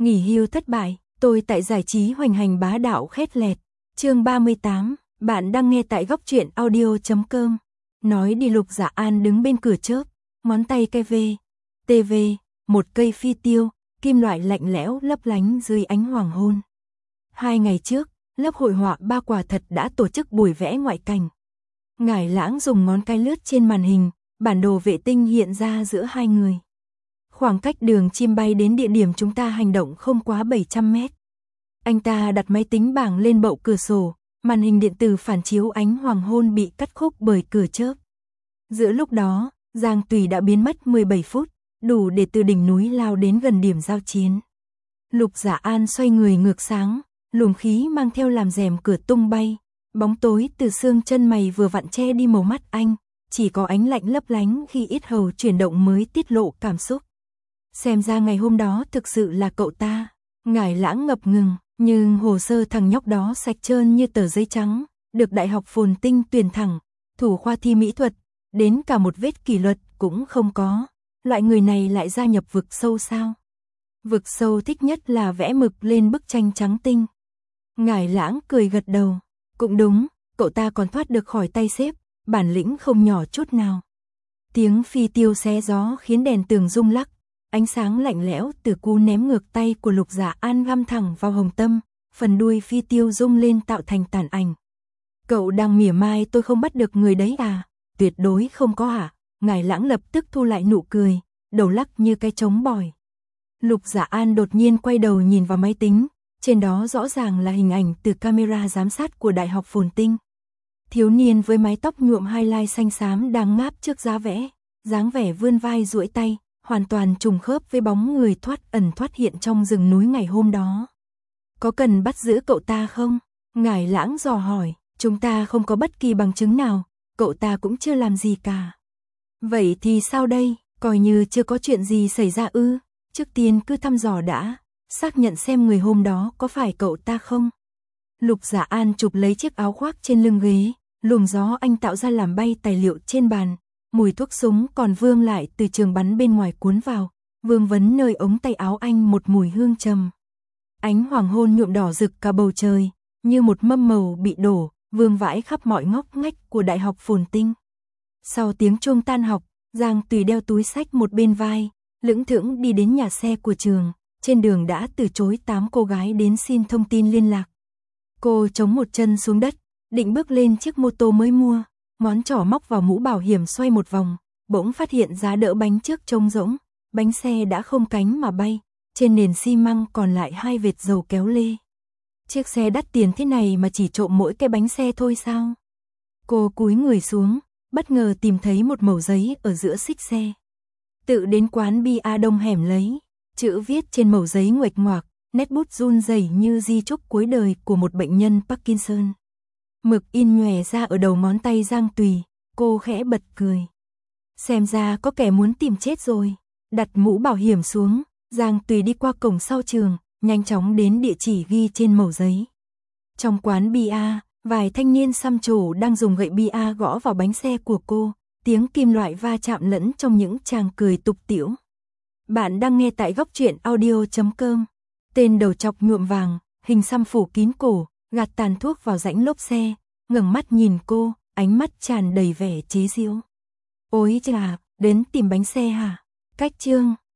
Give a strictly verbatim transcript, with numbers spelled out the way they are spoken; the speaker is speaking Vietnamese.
Nghỉ hưu thất bại, tôi tại giải trí hoành hành bá đạo khét lẹt. Chương ba mươi tám, bạn đang nghe tại góc truyện audio chấm com. Nói đi Lục Dạ An đứng bên cửa chớp, ngón tay cây về. tê vê, một cây phi tiêu, kim loại lạnh lẽo lấp lánh dưới ánh hoàng hôn. Hai ngày trước, lớp hội họa ba quả thật đã tổ chức buổi vẽ ngoại cảnh. Ngải Lãng dùng ngón cái lướt trên màn hình, bản đồ vệ tinh hiện ra giữa hai người. Khoảng cách đường chim bay đến địa điểm chúng ta hành động không quá bảy trăm mét. Anh ta đặt máy tính bảng lên bậu cửa sổ, màn hình điện tử phản chiếu ánh hoàng hôn bị cắt khúc bởi cửa chớp. Giữa lúc đó, Giang Tùy đã biến mất mười bảy phút, đủ để từ đỉnh núi lao đến gần điểm giao chiến. Lục Dạ An xoay người ngược sáng, luồng khí mang theo làm rèm cửa tung bay, bóng tối từ xương chân mày vừa vặn che đi màu mắt anh, chỉ có ánh lạnh lấp lánh khi yết hầu chuyển động mới tiết lộ cảm xúc. Xem ra ngày hôm đó thực sự là cậu ta. Ngải Lãng ngập ngừng, nhưng hồ sơ thằng nhóc đó sạch trơn như tờ giấy trắng, được Đại học Phồn Tinh tuyển thẳng, thủ khoa thi mỹ thuật, đến cả một vết kỷ luật cũng không có. Loại người này lại gia nhập vực sâu sao? Vực sâu thích nhất là vẽ mực lên bức tranh trắng tinh. Ngải Lãng cười gật đầu, cũng đúng, cậu ta còn thoát được khỏi tay sếp, bản lĩnh không nhỏ chút nào. Tiếng phi tiêu xé gió khiến đèn tường rung lắc, ánh sáng lạnh lẽo từ cú ném ngược tay của Lục Dạ An găm thẳng vào hồng tâm, phần đuôi phi tiêu rung lên tạo thành tàn ảnh. Cậu đang mỉa mai tôi không bắt được người đấy à? Tuyệt đối không có hả? Ngải Lãng lập tức thu lại nụ cười, đầu lắc như cái trống bòi. Lục Dạ An đột nhiên quay đầu nhìn vào máy tính, trên đó rõ ràng là hình ảnh từ camera giám sát của Đại học Phồn Tinh. Thiếu niên với mái tóc nhuộm highlight xanh xám đang ngáp trước giá vẽ, dáng vẻ vươn vai duỗi tay, hoàn toàn trùng khớp với bóng người thoát ẩn thoát hiện trong rừng núi ngày hôm đó. Có cần bắt giữ cậu ta không? Ngải Lãng dò hỏi, chúng ta không có bất kỳ bằng chứng nào, cậu ta cũng chưa làm gì cả. Vậy thì sao đây, coi như chưa có chuyện gì xảy ra ư? Trước tiên cứ thăm dò đã, xác nhận xem người hôm đó có phải cậu ta không. Lục Dạ An chụp lấy chiếc áo khoác trên lưng ghế, luồng gió anh tạo ra làm bay tài liệu trên bàn, mùi thuốc súng còn vương lại từ trường bắn bên ngoài cuốn vào, vương vấn nơi ống tay áo anh một mùi hương trầm. Ánh hoàng hôn nhuộm đỏ rực cả bầu trời, như một mâm màu bị đổ, vương vãi khắp mọi ngóc ngách của Đại học Phồn Tinh. Sau tiếng chuông tan học, Giang Tùy đeo túi xách một bên vai, lững thững đi đến nhà xe của trường, trên đường đã từ chối tám cô gái đến xin thông tin liên lạc. Cô chống một chân xuống đất, định bước lên chiếc mô tô mới mua, ngón trỏ móc vào mũ bảo hiểm xoay một vòng, bỗng phát hiện giá đỡ bánh trước trống rỗng, bánh xe đã không cánh mà bay, trên nền xi măng còn lại hai vệt dầu kéo lê. Chiếc xe đắt tiền thế này mà chỉ trộm mỗi cái bánh xe thôi sao? Cô cúi người xuống, bất ngờ tìm thấy một mẩu giấy ở giữa xích xe. Tự đến quán bia đông hẻm lấy, chữ viết trên mẩu giấy nguệch ngoạc, nét bút run rẩy như di chúc cuối đời của một bệnh nhân Parkinson. Mực in nhòe ra ở đầu ngón tay Giang Tùy, cô khẽ bật cười. Xem ra có kẻ muốn tìm chết rồi. Đặt mũ bảo hiểm xuống, Giang Tùy đi qua cổng sau trường, nhanh chóng đến địa chỉ ghi trên mẩu giấy. Trong quán bia, vài thanh niên xăm trổ đang dùng gậy bia gõ vào bánh xe của cô, tiếng kim loại va chạm lẫn trong những tràng cười tục tĩu. Bạn đang nghe tại góc truyện audio chấm com. Tên đầu trọc nhuộm vàng, hình xăm phủ kín cổ, gạt tàn thuốc vào rãnh lốp xe, ngẩng mắt nhìn cô, ánh mắt tràn đầy vẻ chế giễu. Ôi chà, đến tìm bánh xe hả? Cách chương